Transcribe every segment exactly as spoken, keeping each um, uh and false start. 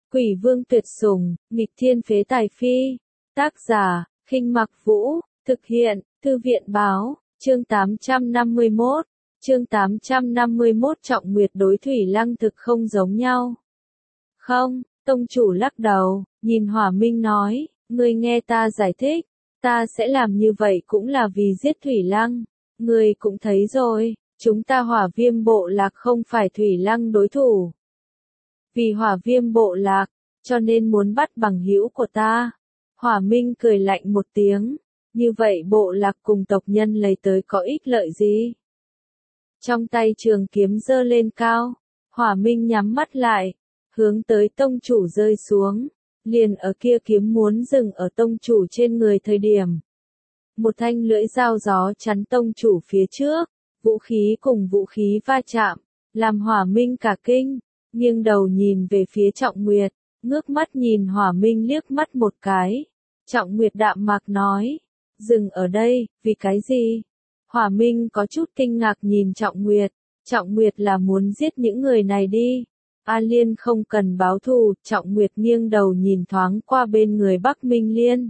Quỷ vương tuyệt sủng, nghịch thiên phế tài phi. Tác giả, Khinh Mặc Vũ, thực hiện, Thư viện báo, chương tám trăm năm mươi mốt. Chương tám trăm năm mươi mốt Trọng Nguyệt đối Thủy Lăng thực không giống nhau. Không, tông chủ lắc đầu, nhìn Hỏa Minh nói, ngươi nghe ta giải thích, ta sẽ làm như vậy cũng là vì giết Thủy Lăng. Ngươi cũng thấy rồi, chúng ta Hỏa Viêm bộ lạc không phải Thủy Lăng đối thủ. Vì Hỏa Viêm bộ lạc, cho nên muốn bắt bằng hữu của ta. Hỏa Minh cười lạnh một tiếng, như vậy bộ lạc cùng tộc nhân lấy tới có ích lợi gì? Trong tay trường kiếm giơ lên cao, Hỏa Minh nhắm mắt lại, hướng tới tông chủ rơi xuống, liền ở kia kiếm muốn dừng ở tông chủ trên người thời điểm. Một thanh lưỡi dao gió chắn tông chủ phía trước, vũ khí cùng vũ khí va chạm, làm Hỏa Minh cả kinh, nghiêng đầu nhìn về phía Trọng Nguyệt, ngước mắt nhìn Hỏa Minh liếc mắt một cái. Trọng Nguyệt đạm mạc nói, dừng ở đây, vì cái gì? Hỏa Minh có chút kinh ngạc nhìn Trọng Nguyệt, Trọng Nguyệt là muốn giết những người này đi. A Liên không cần báo thù, Trọng Nguyệt nghiêng đầu nhìn thoáng qua bên người Bắc Minh Liên.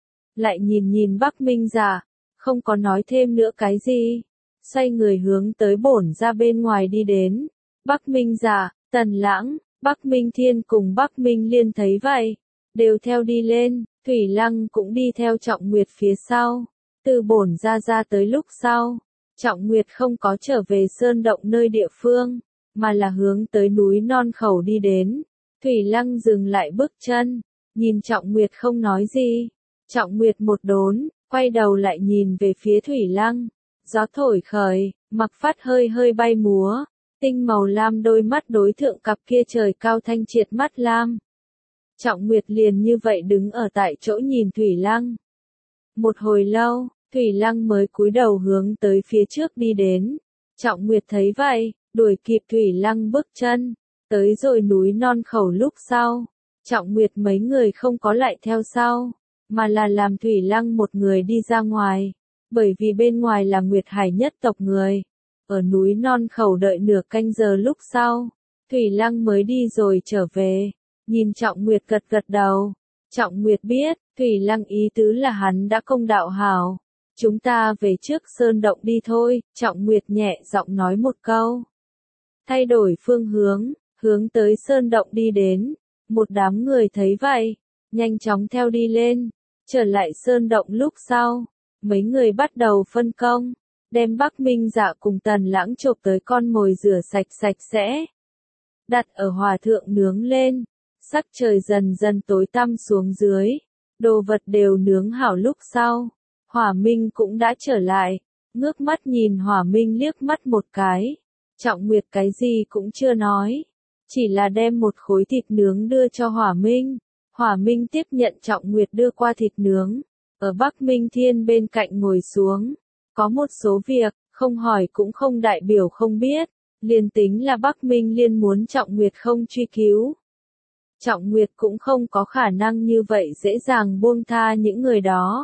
Lại nhìn nhìn Bắc Minh Dạ, không có nói thêm nữa cái gì. Xoay người hướng tới bổn ra bên ngoài đi đến. Bắc Minh Dạ, Tần Lãng, Bắc Minh Thiên cùng Bắc Minh Liên thấy vậy, đều theo đi lên, Thủy Lăng cũng đi theo Trọng Nguyệt phía sau. Từ bổn ra ra tới lúc sau, Trọng Nguyệt không có trở về sơn động nơi địa phương, mà là hướng tới núi non khẩu đi đến. Thủy Lăng dừng lại bước chân, nhìn Trọng Nguyệt không nói gì. Trọng Nguyệt một đốn, quay đầu lại nhìn về phía Thủy Lăng. Gió thổi khởi, mặc phát hơi hơi bay múa, tinh màu lam đôi mắt đối thượng cặp kia trời cao thanh triệt mắt lam. Trọng Nguyệt liền như vậy đứng ở tại chỗ nhìn Thủy Lăng. Một hồi lâu, Thủy Lăng mới cúi đầu hướng tới phía trước đi đến. Trọng Nguyệt thấy vậy, đuổi kịp Thủy Lăng bước chân, tới rồi núi non khẩu lúc sau. Trọng Nguyệt mấy người không có lại theo sau, mà là làm Thủy Lăng một người đi ra ngoài, bởi vì bên ngoài là Nguyệt Hải nhất tộc người. Ở núi non khẩu đợi nửa canh giờ lúc sau, Thủy Lăng mới đi rồi trở về, nhìn Trọng Nguyệt gật gật đầu. Trọng Nguyệt biết, Thủy Lăng ý tứ là hắn đã công đạo hảo. Chúng ta về trước sơn động đi thôi, Trọng Nguyệt nhẹ giọng nói một câu. Thay đổi phương hướng, hướng tới sơn động đi đến. Một đám người thấy vậy, nhanh chóng theo đi lên. Trở lại sơn động lúc sau, mấy người bắt đầu phân công, đem Bắc Minh Dạ cùng Tần Lãng chộp tới con mồi rửa sạch sạch sẽ. Đặt ở hỏa thượng nướng lên, sắc trời dần dần tối tăm xuống dưới, đồ vật đều nướng hảo lúc sau. Hỏa Minh cũng đã trở lại, ngước mắt nhìn Hỏa Minh liếc mắt một cái. Trọng Nguyệt cái gì cũng chưa nói, chỉ là đem một khối thịt nướng đưa cho Hỏa Minh. Hỏa Minh tiếp nhận Trọng Nguyệt đưa qua thịt nướng, ở Bắc Minh Thiên bên cạnh ngồi xuống. Có một số việc, không hỏi cũng không đại biểu không biết, liền tính là Bắc Minh Liên muốn Trọng Nguyệt không truy cứu. Trọng Nguyệt cũng không có khả năng như vậy dễ dàng buông tha những người đó.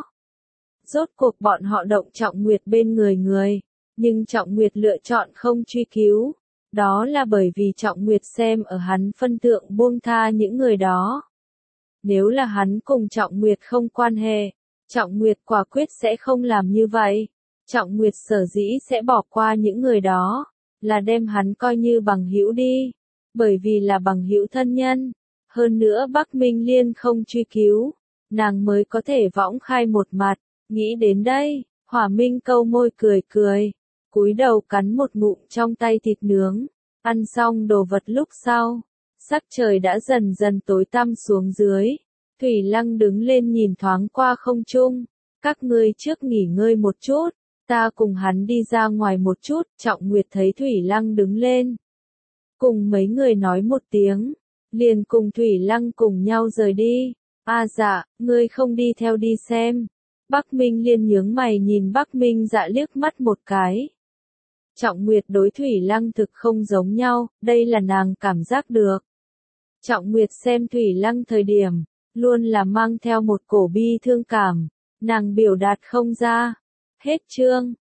Rốt cuộc bọn họ động Trọng Nguyệt bên người người, nhưng Trọng Nguyệt lựa chọn không truy cứu. Đó là bởi vì Trọng Nguyệt xem ở hắn phân tượng buông tha những người đó. Nếu là hắn cùng Trọng Nguyệt không quan hệ, Trọng Nguyệt quả quyết sẽ không làm như vậy. Trọng Nguyệt sở dĩ sẽ bỏ qua những người đó, là đem hắn coi như bằng hữu đi, bởi vì là bằng hữu thân nhân. Hơn nữa Bắc Minh Liên không truy cứu, nàng mới có thể võng khai một mặt. Nghĩ đến đây, Hỏa Minh câu môi cười cười, cúi đầu cắn một ngụm trong tay thịt nướng. Ăn xong đồ vật lúc sau, sắc trời đã dần dần tối tăm xuống dưới. Thủy Lăng đứng lên nhìn thoáng qua không trung. Các ngươi trước nghỉ ngơi một chút, ta cùng hắn đi ra ngoài một chút. Trọng Nguyệt thấy Thủy Lăng đứng lên, cùng mấy người nói một tiếng, liền cùng Thủy Lăng cùng nhau rời đi. A à dạ, ngươi không đi theo đi xem. Bắc Minh Liên nhướng mày nhìn Bắc Minh Dạ liếc mắt một cái. Trọng Nguyệt đối Thủy Lăng thực không giống nhau, đây là nàng cảm giác được. Trọng Nguyệt xem Thủy Lăng thời điểm, luôn là mang theo một cổ bi thương cảm, nàng biểu đạt không ra. Hết chương.